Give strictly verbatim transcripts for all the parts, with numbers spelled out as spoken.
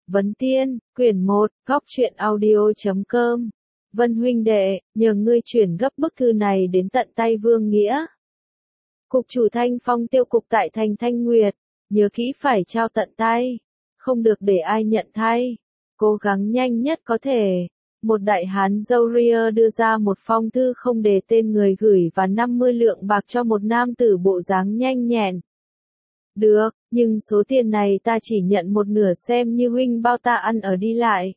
Vấn Tiên, quyển một, góc truyện audio chấm com. Vân huynh đệ, nhờ ngươi chuyển gấp bức thư này đến tận tay Vương Nghĩa. Cục chủ Thanh Phong tiêu cục tại thành Thanh Nguyệt, nhớ kỹ phải trao tận tay, không được để ai nhận thay. Cố gắng nhanh nhất có thể. Một đại hán râu ria đưa ra một phong thư không đề tên người gửi và năm mươi lượng bạc cho một nam tử bộ dáng nhanh nhẹn. Được, nhưng số tiền này ta chỉ nhận một nửa xem như huynh bao ta ăn ở đi lại.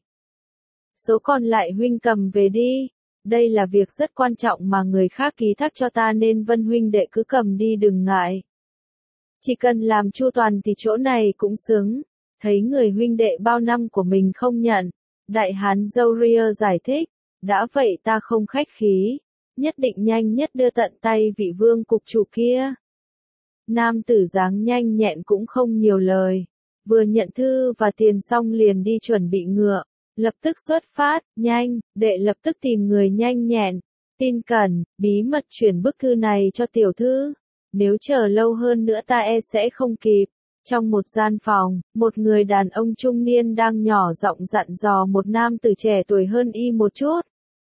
Số còn lại huynh cầm về đi. Đây là việc rất quan trọng mà người khác ký thác cho ta nên Vân huynh đệ cứ cầm đi đừng ngại. Chỉ cần làm chu toàn thì chỗ này cũng xứng. Thấy người huynh đệ bao năm của mình không nhận. Đại hán râu ria giải thích. Đã vậy ta không khách khí. Nhất định nhanh nhất đưa tận tay vị vương cục chủ kia. Nam tử dáng nhanh nhẹn cũng không nhiều lời. Vừa nhận thư và tiền xong liền đi chuẩn bị ngựa. Lập tức xuất phát, nhanh, đệ lập tức tìm người nhanh nhẹn. Tin cẩn, bí mật chuyển bức thư này cho tiểu thư. Nếu chờ lâu hơn nữa ta e sẽ không kịp. Trong một gian phòng, một người đàn ông trung niên đang nhỏ giọng dặn dò một nam tử trẻ tuổi hơn y một chút.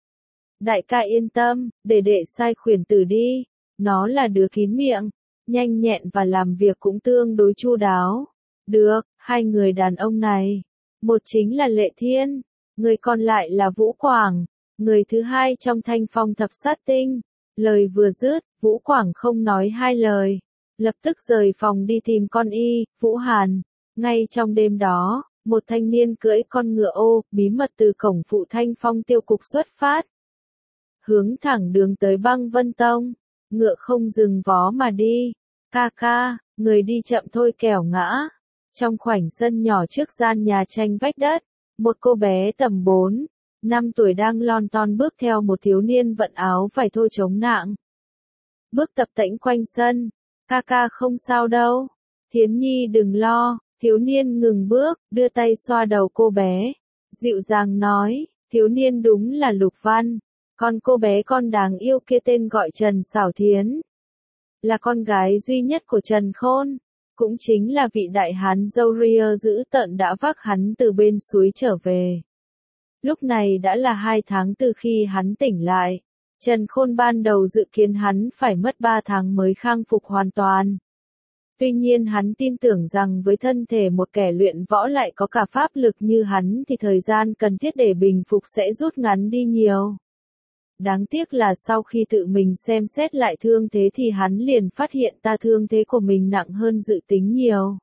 Đại ca yên tâm, để đệ sai khuyển tử đi. Nó là đứa kín miệng, nhanh nhẹn và làm việc cũng tương đối chu đáo. Được, hai người đàn ông này. Một chính là Lệ Thiên, người còn lại là Vũ Quảng, người thứ hai trong Thanh Phong thập sát tinh. Lời vừa dứt, Vũ Quảng không nói hai lời. Lập tức rời phòng đi tìm con y, Vũ Hàn. Ngay trong đêm đó, một thanh niên cưỡi con ngựa ô, bí mật từ cổng phụ Thanh Phong tiêu cục xuất phát. Hướng thẳng đường tới Băng Vân Tông, ngựa không dừng vó mà đi. Ca ca, người đi chậm thôi kẻo ngã. Trong khoảnh sân nhỏ trước gian nhà tranh vách đất, một cô bé tầm bốn, năm tuổi đang lon ton bước theo một thiếu niên vận áo vải thô chống nạng. Bước tập tễnh quanh sân, ca ca không sao đâu, Thiến Nhi đừng lo, thiếu niên ngừng bước, đưa tay xoa đầu cô bé, dịu dàng nói, thiếu niên đúng là Lục Văn, con cô bé con đáng yêu kia tên gọi Trần Xảo Thiến, là con gái duy nhất của Trần Khôn. Cũng chính là vị đại hán râu ria dữ tợn đã vác hắn từ bên suối trở về. Lúc này đã là hai tháng từ khi hắn tỉnh lại. Trần Khôn ban đầu dự kiến hắn phải mất ba tháng mới khang phục hoàn toàn. Tuy nhiên hắn tin tưởng rằng với thân thể một kẻ luyện võ lại có cả pháp lực như hắn thì thời gian cần thiết để bình phục sẽ rút ngắn đi nhiều. Đáng tiếc là sau khi tự mình xem xét lại thương thế thì hắn liền phát hiện ta thương thế của mình nặng hơn dự tính nhiều.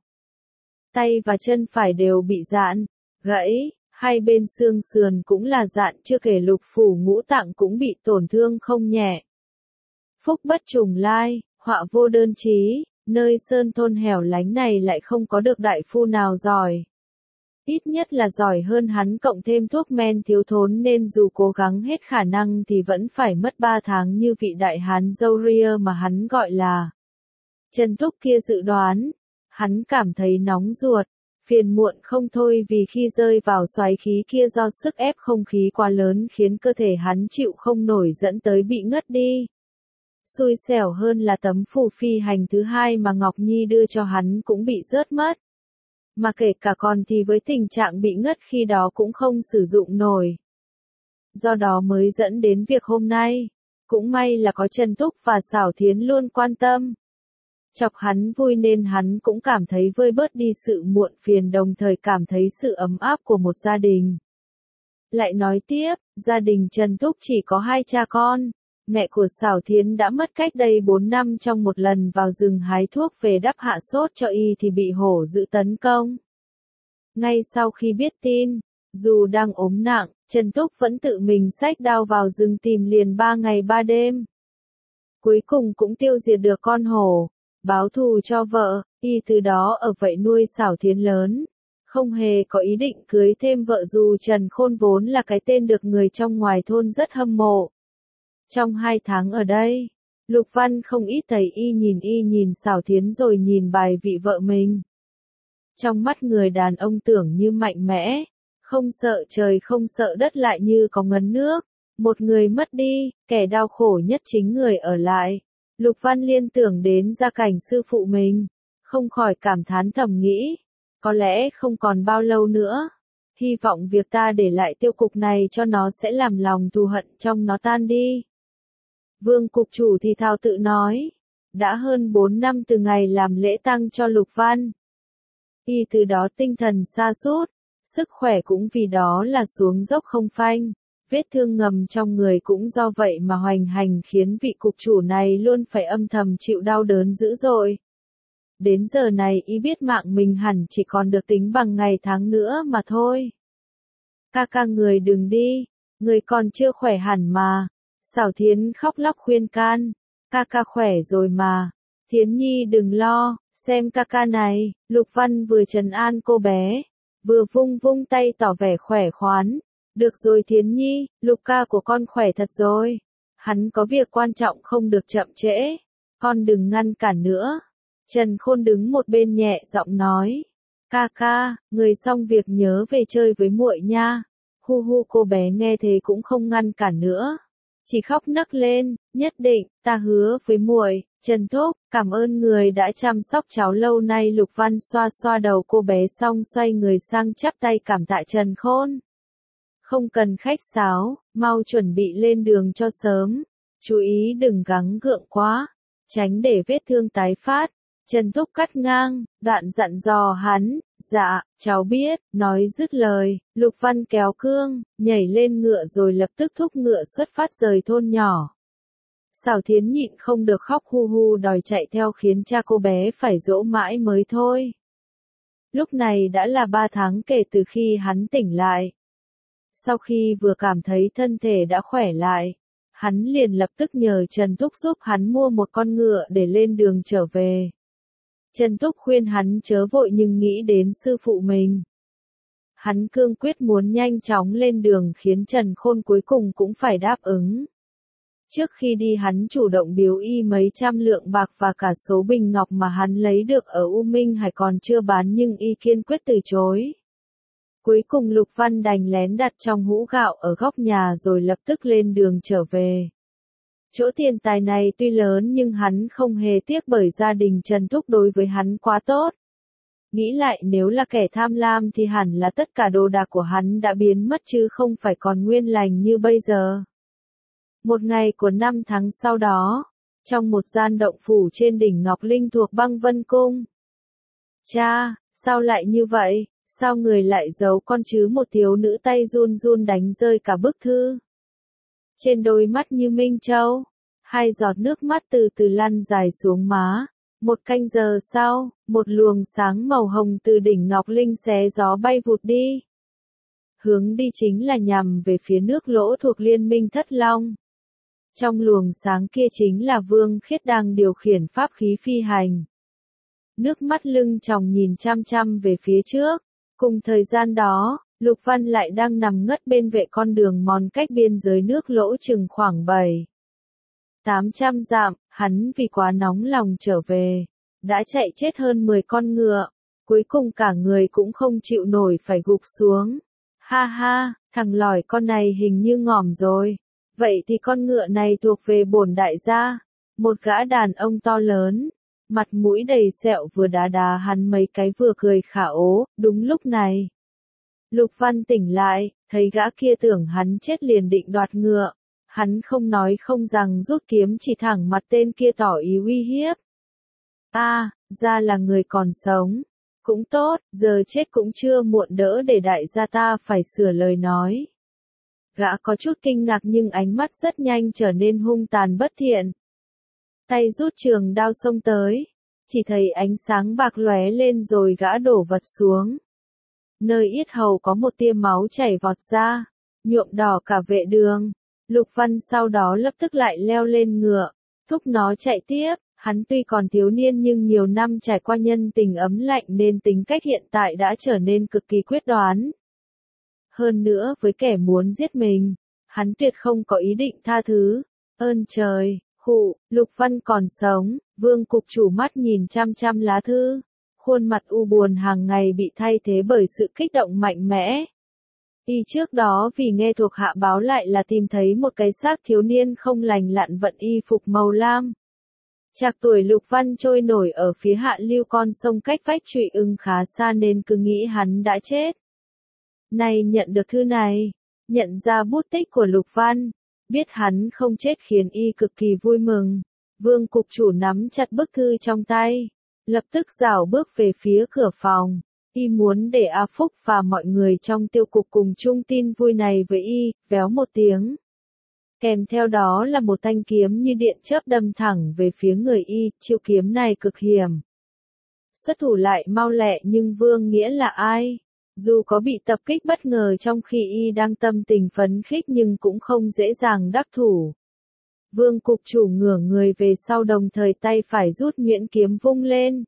Tay và chân phải đều bị dạn, gãy, hai bên xương sườn cũng là dạn chưa kể lục phủ ngũ tạng cũng bị tổn thương không nhẹ. Phúc bất trùng lai, họa vô đơn chí, nơi sơn thôn hẻo lánh này lại không có được đại phu nào giỏi. Ít nhất là giỏi hơn hắn cộng thêm thuốc men thiếu thốn nên dù cố gắng hết khả năng thì vẫn phải mất ba tháng như vị đại hán râu ria mà hắn gọi là Trần Thúc kia dự đoán. Hắn cảm thấy nóng ruột, phiền muộn không thôi vì khi rơi vào xoáy khí kia do sức ép không khí quá lớn khiến cơ thể hắn chịu không nổi dẫn tới bị ngất đi. Xui xẻo hơn là tấm phù phi hành thứ hai mà Ngọc Nhi đưa cho hắn cũng bị rớt mất. Mà kể cả còn thì với tình trạng bị ngất khi đó cũng không sử dụng nổi. Do đó mới dẫn đến việc hôm nay. Cũng may là có Trần Thúc và Xảo Thiến luôn quan tâm. Chọc hắn vui nên hắn cũng cảm thấy vơi bớt đi sự muộn phiền đồng thời cảm thấy sự ấm áp của một gia đình. Lại nói tiếp, gia đình Trần Thúc chỉ có hai cha con. Mẹ của Xảo Thiến đã mất cách đây bốn năm trong một lần vào rừng hái thuốc về đắp hạ sốt cho y thì bị hổ dữ tấn công. Ngay sau khi biết tin, dù đang ốm nặng, Trần Thúc vẫn tự mình xách đao vào rừng tìm liền ba ngày ba đêm. Cuối cùng cũng tiêu diệt được con hổ, báo thù cho vợ, y từ đó ở vậy nuôi Xảo Thiến lớn. Không hề có ý định cưới thêm vợ dù Trần Khôn vốn là cái tên được người trong ngoài thôn rất hâm mộ. Trong hai tháng ở đây, Lục Văn không ít thấy y nhìn y nhìn Xảo Thiến rồi nhìn bài vị vợ mình. Trong mắt người đàn ông tưởng như mạnh mẽ, không sợ trời không sợ đất lại như có ngấn nước. Một người mất đi, kẻ đau khổ nhất chính người ở lại. Lục Văn liên tưởng đến gia cảnh sư phụ mình, không khỏi cảm thán thầm nghĩ. Có lẽ không còn bao lâu nữa, Hy vọng việc ta để lại tiêu cục này cho nó sẽ làm lòng thù hận trong nó tan đi. Vương cục chủ thì thào tự nói. Đã hơn bốn năm từ ngày làm lễ tang cho Lục Văn. Y từ đó tinh thần sa sút, sức khỏe cũng vì đó là xuống dốc không phanh. Vết thương ngầm trong người cũng do vậy mà hoành hành khiến vị cục chủ này luôn phải âm thầm chịu đau đớn dữ dội. Đến giờ này y biết mạng mình hẳn chỉ còn được tính bằng ngày tháng nữa mà thôi. Ca ca người đừng đi, người còn chưa khỏe hẳn mà. Xảo Thiến khóc lóc khuyên can. Ca ca khỏe rồi mà. Thiến Nhi đừng lo, xem ca ca này. Lục Văn vừa trấn an cô bé, vừa vung vung tay tỏ vẻ khỏe khoắn. Được rồi Thiến Nhi, Lục ca của con khỏe thật rồi. Hắn có việc quan trọng không được chậm trễ. Con đừng ngăn cản nữa. Trần Khôn đứng một bên nhẹ giọng nói. Ca ca, người xong việc nhớ về chơi với muội nha. Hu hu cô bé nghe thế cũng không ngăn cản nữa. Chỉ khóc nấc lên, nhất định, ta hứa với muội. Trần Thúc, cảm ơn người đã chăm sóc cháu lâu nay. Lục Văn xoa xoa đầu cô bé xong xoay người sang chắp tay cảm tạ Trần Khôn. Không cần khách sáo, mau chuẩn bị lên đường cho sớm. Chú ý đừng gắng gượng quá, tránh để vết thương tái phát. Trần Thúc cắt ngang, đoạn dặn dò hắn, dạ, cháu biết, nói dứt lời, Lục Văn kéo cương, nhảy lên ngựa rồi lập tức thúc ngựa xuất phát rời thôn nhỏ. Xảo Thiến nhịn không được khóc hu hu đòi chạy theo khiến cha cô bé phải dỗ mãi mới thôi. Lúc này đã là ba tháng kể từ khi hắn tỉnh lại. Sau khi vừa cảm thấy thân thể đã khỏe lại, hắn liền lập tức nhờ Trần Thúc giúp hắn mua một con ngựa để lên đường trở về. Trần Thúc khuyên hắn chớ vội nhưng nghĩ đến sư phụ mình. Hắn cương quyết muốn nhanh chóng lên đường khiến Trần Khôn cuối cùng cũng phải đáp ứng. Trước khi đi hắn chủ động biếu y mấy trăm lượng bạc và cả số bình ngọc mà hắn lấy được ở U Minh Hải còn chưa bán nhưng y kiên quyết từ chối. Cuối cùng Lục Văn đành lén đặt trong hũ gạo ở góc nhà rồi lập tức lên đường trở về. Chỗ tiền tài này tuy lớn nhưng hắn không hề tiếc bởi gia đình Trần Thúc đối với hắn quá tốt. Nghĩ lại nếu là kẻ tham lam thì hẳn là tất cả đồ đạc của hắn đã biến mất chứ không phải còn nguyên lành như bây giờ. Một ngày của năm tháng sau đó, trong một gian động phủ trên đỉnh Ngọc Linh thuộc Băng Vân Cung. Cha, sao lại như vậy? Sao người lại giấu con chứ? Một thiếu nữ tay run run đánh rơi cả bức thư. Trên đôi mắt như minh châu, hai giọt nước mắt từ từ lăn dài xuống má. Một canh giờ sau, một luồng sáng màu hồng từ đỉnh Ngọc Linh xé gió bay vụt đi. Hướng đi chính là nhằm về phía nước Lỗ thuộc Liên minh Thất Long. Trong luồng sáng kia chính là Vương Khiết đang điều khiển pháp khí phi hành. Nước mắt lưng tròng nhìn chăm chăm về phía trước. Cùng thời gian đó, Lục Văn lại đang nằm ngất bên vệ con đường mòn cách biên giới nước Lỗ chừng khoảng bảy tám trăm dặm, hắn vì quá nóng lòng trở về, đã chạy chết hơn mười con ngựa, cuối cùng cả người cũng không chịu nổi phải gục xuống. Ha ha, thằng lỏi con này hình như ngỏm rồi, vậy thì con ngựa này thuộc về bổn đại gia, một gã đàn ông to lớn, mặt mũi đầy sẹo vừa đá đá hắn mấy cái vừa cười khả ố. Đúng lúc này, Lục Văn tỉnh lại, thấy gã kia tưởng hắn chết liền định đoạt ngựa. Hắn không nói không rằng rút kiếm chỉ thẳng mặt tên kia tỏ ý uy hiếp. A, à, ra là người còn sống. Cũng tốt, giờ chết cũng chưa muộn, đỡ để đại gia ta phải sửa lời nói. Gã có chút kinh ngạc nhưng ánh mắt rất nhanh trở nên hung tàn bất thiện. Tay rút trường đao xông tới, chỉ thấy ánh sáng bạc lóe lên rồi gã đổ vật xuống. Nơi yết hầu có một tia máu chảy vọt ra, nhuộm đỏ cả vệ đường. Lục Văn sau đó lập tức lại leo lên ngựa, thúc nó chạy tiếp. Hắn tuy còn thiếu niên nhưng nhiều năm trải qua nhân tình ấm lạnh nên tính cách hiện tại đã trở nên cực kỳ quyết đoán. Hơn nữa với kẻ muốn giết mình, hắn tuyệt không có ý định tha thứ. Ơn trời, khụ, Lục Văn còn sống. Vương cục chủ mắt nhìn chăm chăm lá thư, khuôn mặt u buồn hàng ngày bị thay thế bởi sự kích động mạnh mẽ. Y trước đó vì nghe thuộc hạ báo lại là tìm thấy một cái xác thiếu niên không lành lặn vận y phục màu lam. Trạc tuổi Lục Văn trôi nổi ở phía hạ lưu con sông cách vách Trụy Ưng khá xa nên cứ nghĩ hắn đã chết. Nay nhận được thư này, nhận ra bút tích của Lục Văn, biết hắn không chết khiến y cực kỳ vui mừng. Vương cục chủ nắm chặt bức thư trong tay, lập tức rảo bước về phía cửa phòng. Y muốn để A Phúc và mọi người trong tiêu cục cùng chung tin vui này với y, véo một tiếng. Kèm theo đó là một thanh kiếm như điện chớp đâm thẳng về phía người y, chiêu kiếm này cực hiểm. Xuất thủ lại mau lẹ nhưng Vương Nghĩa là ai? Dù có bị tập kích bất ngờ trong khi y đang tâm tình phấn khích nhưng cũng không dễ dàng đắc thủ. Vương cục chủ ngửa người về sau đồng thời tay phải rút nhuyễn kiếm vung lên.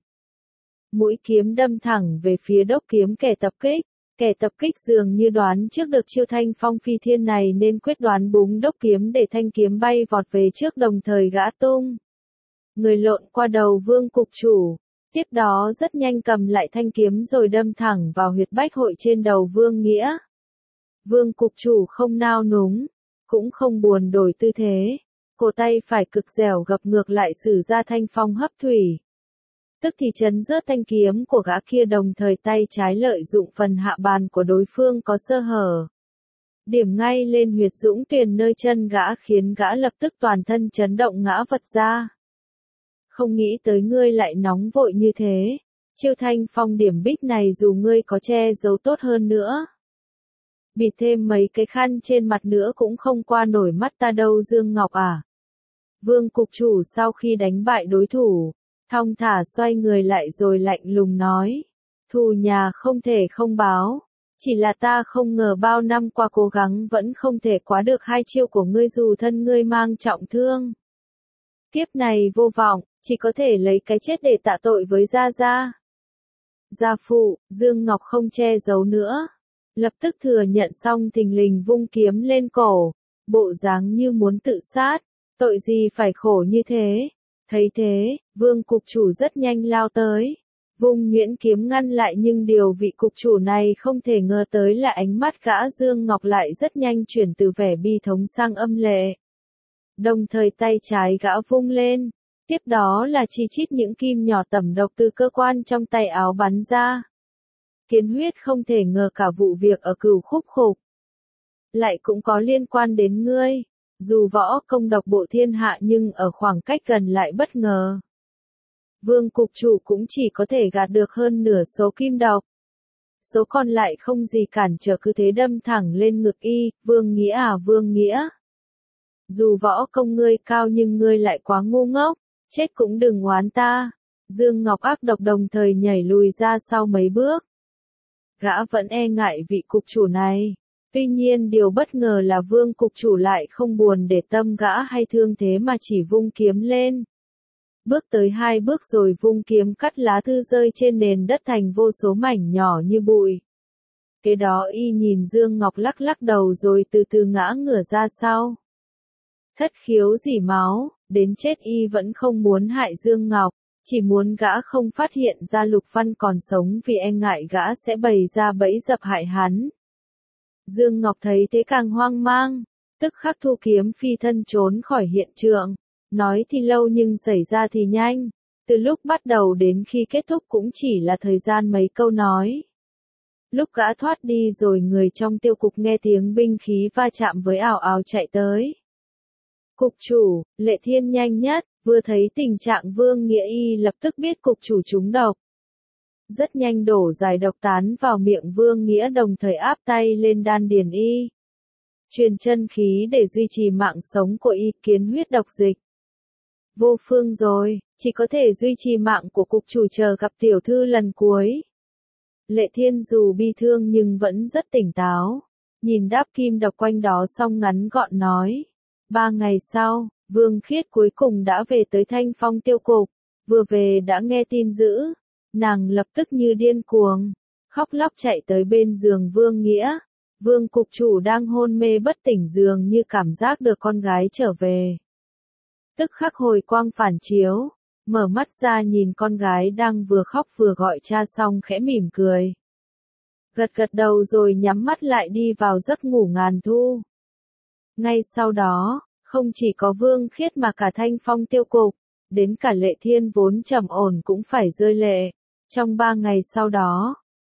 Mũi kiếm đâm thẳng về phía đốc kiếm kẻ tập kích. Kẻ tập kích dường như đoán trước được chiêu thanh phong phi thiên này nên quyết đoán búng đốc kiếm để thanh kiếm bay vọt về trước đồng thời gã tung. Người lộn qua đầu Vương cục chủ. Tiếp đó rất nhanh cầm lại thanh kiếm rồi đâm thẳng vào huyệt bách hội trên đầu Vương Nghĩa. Vương cục chủ không nao núng, cũng không buồn đổi tư thế. Cổ tay phải cực dẻo gập ngược lại sử ra thanh phong hấp thủy. Tức thì chấn rớt thanh kiếm của gã kia đồng thời tay trái lợi dụng phần hạ bàn của đối phương có sơ hở. Điểm ngay lên huyệt dũng tuyền nơi chân gã khiến gã lập tức toàn thân chấn động ngã vật ra. Không nghĩ tới ngươi lại nóng vội như thế. Chiêu thanh phong điểm bích này dù ngươi có che giấu tốt hơn nữa. Bịt thêm mấy cái khăn trên mặt nữa cũng không qua nổi mắt ta đâu Dương Ngọc à. Vương cục chủ sau khi đánh bại đối thủ, thong thả xoay người lại rồi lạnh lùng nói. Thù nhà không thể không báo. Chỉ là ta không ngờ bao năm qua cố gắng vẫn không thể quá được hai chiêu của ngươi dù thân ngươi mang trọng thương. Kiếp này vô vọng, chỉ có thể lấy cái chết để tạ tội với Gia Gia. Gia phụ, Dương Ngọc không che giấu nữa. Lập tức thừa nhận xong thình lình vung kiếm lên cổ, bộ dáng như muốn tự sát, tội gì phải khổ như thế. Thấy thế, Vương cục chủ rất nhanh lao tới, vung nhuyễn kiếm ngăn lại nhưng điều vị cục chủ này không thể ngờ tới là ánh mắt gã Dương Ngọc lại rất nhanh chuyển từ vẻ bi thống sang âm lệ. Đồng thời tay trái gã vung lên, tiếp đó là chi chít những kim nhỏ tẩm độc từ cơ quan trong tay áo bắn ra. Kiến Huyết không thể ngờ cả vụ việc ở Cửu Khúc Khục lại cũng có liên quan đến ngươi. Dù võ công độc bộ thiên hạ nhưng ở khoảng cách gần lại bất ngờ. Vương cục chủ cũng chỉ có thể gạt được hơn nửa số kim độc. Số còn lại không gì cản trở cứ thế đâm thẳng lên ngực y. Vương Nghĩa à Vương Nghĩa. Dù võ công ngươi cao nhưng ngươi lại quá ngu ngốc. Chết cũng đừng oán ta. Dương Ngọc ác độc đồng thời nhảy lùi ra sau mấy bước. Gã vẫn e ngại vị cục chủ này. Tuy nhiên điều bất ngờ là Vương cục chủ lại không buồn để tâm gã hay thương thế mà chỉ vung kiếm lên. Bước tới hai bước rồi vung kiếm cắt lá thư rơi trên nền đất thành vô số mảnh nhỏ như bụi. Kế đó y nhìn Dương Ngọc lắc lắc đầu rồi từ từ ngã ngửa ra sau. Thất khiếu dỉ máu, đến chết y vẫn không muốn hại Dương Ngọc, chỉ muốn gã không phát hiện ra Lục Văn còn sống vì e ngại gã sẽ bày ra bẫy dập hại hắn. Dương Ngọc thấy thế càng hoang mang, tức khắc thu kiếm phi thân trốn khỏi hiện trường. Nói thì lâu nhưng xảy ra thì nhanh, từ lúc bắt đầu đến khi kết thúc cũng chỉ là thời gian mấy câu nói. Lúc gã thoát đi rồi người trong tiêu cục nghe tiếng binh khí va chạm với ào ào chạy tới. Cục chủ, Lệ Thiên nhanh nhất, vừa thấy tình trạng Vương Nghĩa y lập tức biết cục chủ trúng độc. Rất nhanh đổ giải độc tán vào miệng Vương Nghĩa đồng thời áp tay lên đan điền y. Truyền chân khí để duy trì mạng sống của y. Kiến huyết độc dịch. Vô phương rồi, chỉ có thể duy trì mạng của cục chủ chờ gặp tiểu thư lần cuối. Lệ Thiên dù bi thương nhưng vẫn rất tỉnh táo. Nhìn đáp kim độc quanh đó xong ngắn gọn nói. Ba ngày sau, Vương Khiết cuối cùng đã về tới Thanh Phong tiêu cục. Vừa về đã nghe tin dữ. Nàng lập tức như điên cuồng, khóc lóc chạy tới bên giường Vương Nghĩa. Vương cục chủ đang hôn mê bất tỉnh dường như cảm giác được con gái trở về. Tức khắc hồi quang phản chiếu, mở mắt ra nhìn con gái đang vừa khóc vừa gọi cha xong khẽ mỉm cười. Gật gật đầu rồi nhắm mắt lại đi vào giấc ngủ ngàn thu. Ngay sau đó, không chỉ có Vương Khiết mà cả Thanh Phong tiêu cục, đến cả Lệ Thiên vốn trầm ổn cũng phải rơi lệ. Trong ba ngày sau đó,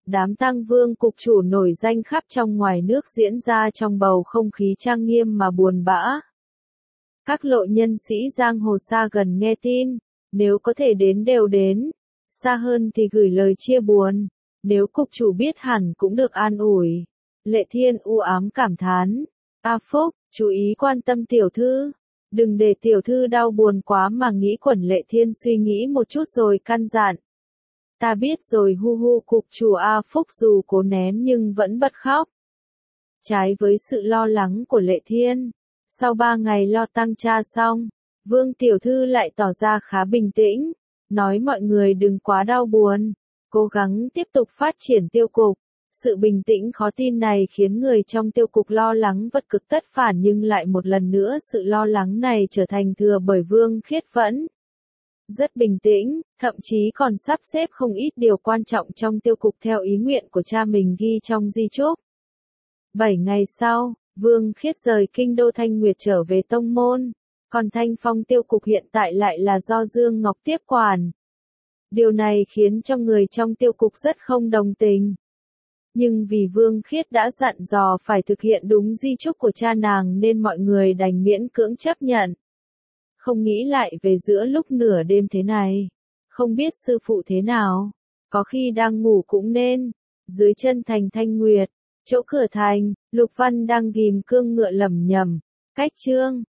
Đám tang vương cục chủ nổi danh khắp trong ngoài nước diễn ra trong bầu không khí trang nghiêm mà buồn bã. Các lộ nhân sĩ giang hồ xa gần nghe tin, nếu có thể đến đều đến, xa hơn thì gửi lời chia buồn, nếu cục chủ biết hẳn cũng được an ủi. Lệ Thiên u ám cảm thán, A Phúc, chú ý quan tâm tiểu thư, đừng để tiểu thư đau buồn quá mà nghĩ quẩn. Lệ Thiên suy nghĩ một chút rồi căn dặn. Ta biết rồi. Hu hu. Cục chủ A Phúc dù cố nén nhưng vẫn bật khóc. Trái với sự lo lắng của Lệ Thiên, sau ba ngày lo tang cha xong, Vương tiểu thư lại tỏ ra khá bình tĩnh, nói mọi người đừng quá đau buồn, cố gắng tiếp tục phát triển tiêu cục. Sự bình tĩnh khó tin này khiến người trong tiêu cục lo lắng vật cực tất phản, nhưng lại một lần nữa sự lo lắng này trở thành thừa bởi Vương Khiết vẫn rất bình tĩnh, thậm chí còn sắp xếp không ít điều quan trọng trong tiêu cục theo ý nguyện của cha mình ghi trong di chúc. Bảy ngày sau, Vương Khiết rời kinh đô Thanh Nguyệt trở về tông môn, còn Thanh Phong tiêu cục hiện tại lại là do Dương Ngọc tiếp quản. Điều này khiến cho người trong tiêu cục rất không đồng tình. Nhưng vì Vương Khiết đã dặn dò phải thực hiện đúng di chúc của cha nàng nên mọi người đành miễn cưỡng chấp nhận. Không nghĩ lại về giữa lúc nửa đêm thế này. Không biết sư phụ thế nào. Có khi đang ngủ cũng nên. Dưới chân thành Thanh Nguyệt, chỗ cửa thành, Lục Văn đang ghim cương ngựa lẩm nhẩm. Cách chương